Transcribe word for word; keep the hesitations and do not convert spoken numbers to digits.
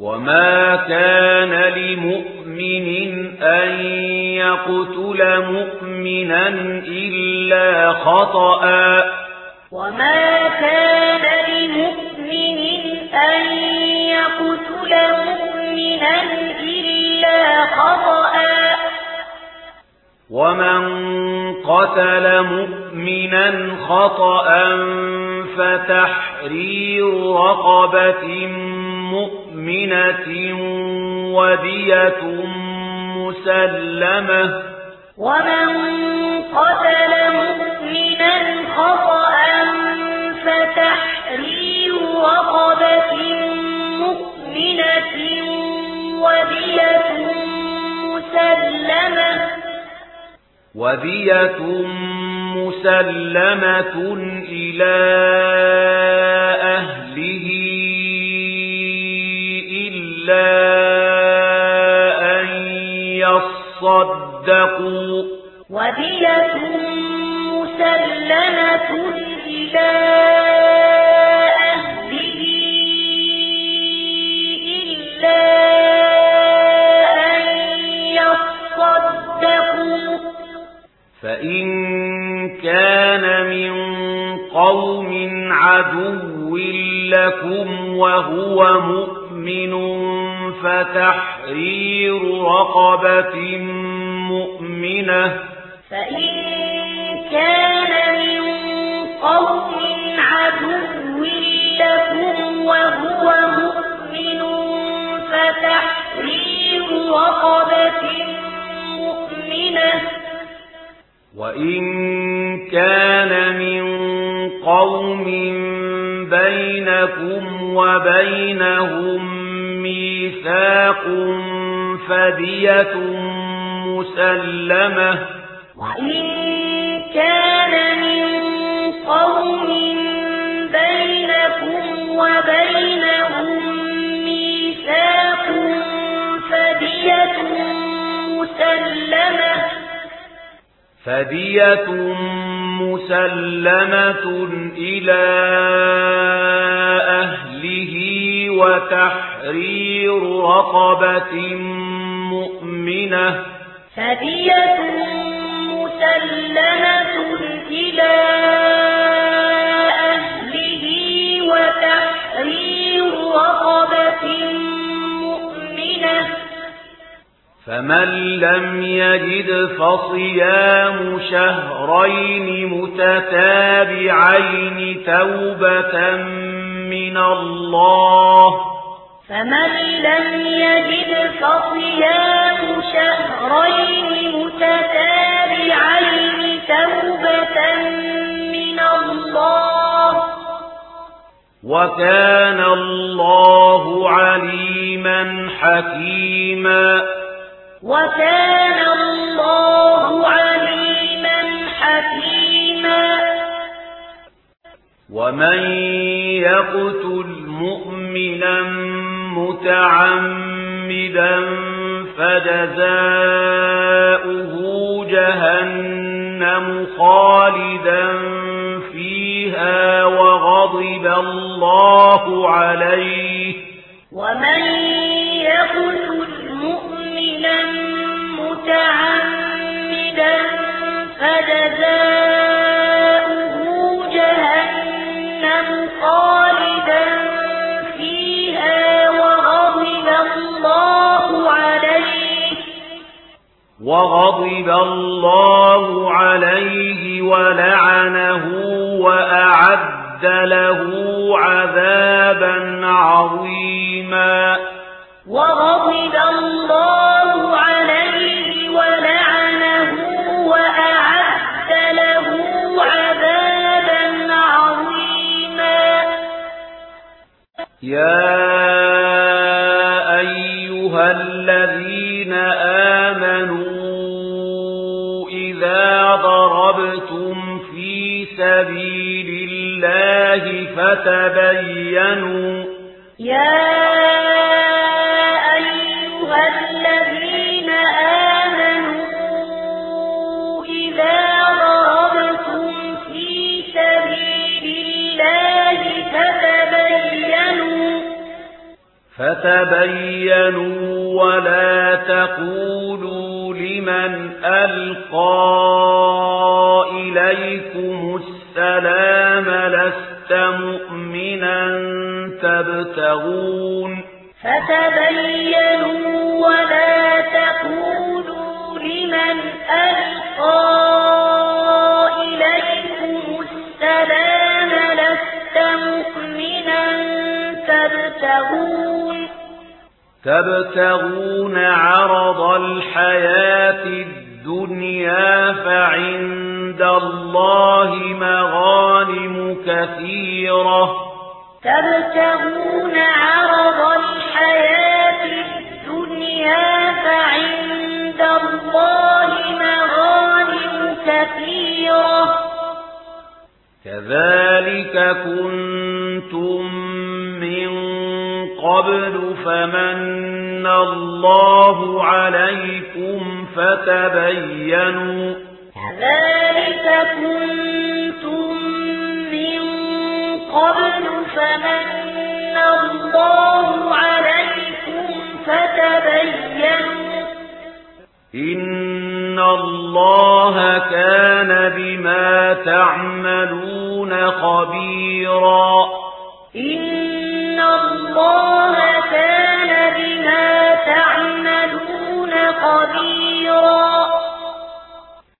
وما كان لمؤمن أن يقتل مؤمنا إلا خطأ وما كان لمؤمن أن يقتل مؤمنا إلا خطأ ومن قتل مؤمنا خطأ فتحرير رقبة مؤمنة ودية مسلمة ومن قتل مؤمنا خطأ فتحرير رقبة مؤمنة ودية مسلمة ودية مسلمة إلى أهله إلا أن يصدقوا ودية مسلمة إلى أهله إلا أن يصدقوا فإن كان من قوم عدو لكم وهو مؤمن فتحرير رقبة مؤمنة فإن كان من قوم عدو لكم وهو مؤمن فتحرير رقبة مؤمنة وإن كان من قوم بينكم وبينهم ميثاق فدية مسلمة وإن كان من قوم بينكم وبينهم ميثاق فدية مسلمة فدية مسلمة إلى أهله وتحرير رقبة مؤمنة فدية مسلمة إلى أهله وتحرير رقبة مؤمنة فمن لم يجد فصيام شهرين متتابعين توبة من الله فمن لم يجد فصيام شهرين متتابعين توبة من الله وكان الله عليما حكيما وكان الله عليما حكيما ومن يقتل مؤمنا متعمدا فجزاؤه جهنم خالدا فيها وغضب الله عليه ومن يقتل مؤمنا متعمدا فجزاؤه جهنم خالدا فيها وغضب الله عليه وغضب الله عليه ولعنه وأعد له عذابا عظيما وغضب الله عليه ولعنه وأعد له عذابا عظيما يا أيها الذين آمنوا إذا ضربتم في سبيل الله فتبينوا يا أيها الذين آمنوا إذا ضربتم في سبيل الله فتبينوا فتبينوا فتبينوا ولا تقولوا لمن ألقى إليكم السلام لست مؤمنا تبتغون فتبينوا ولا تقولوا لمن ألقى إليكم السلام لست مؤمنا تبتغون تبتغون عرض الحياة الدنيا فعند الله مغانم كثيرة تبتغون عرض الحياة الدنيا فعند الله مغانم كثيرة كذلك كنتم من قبل فمن الله عليكم فتبينوا كذلك كنتم من قبل فمن الله عليكم فتبينوا إن الله كان بما تعملون خبيرا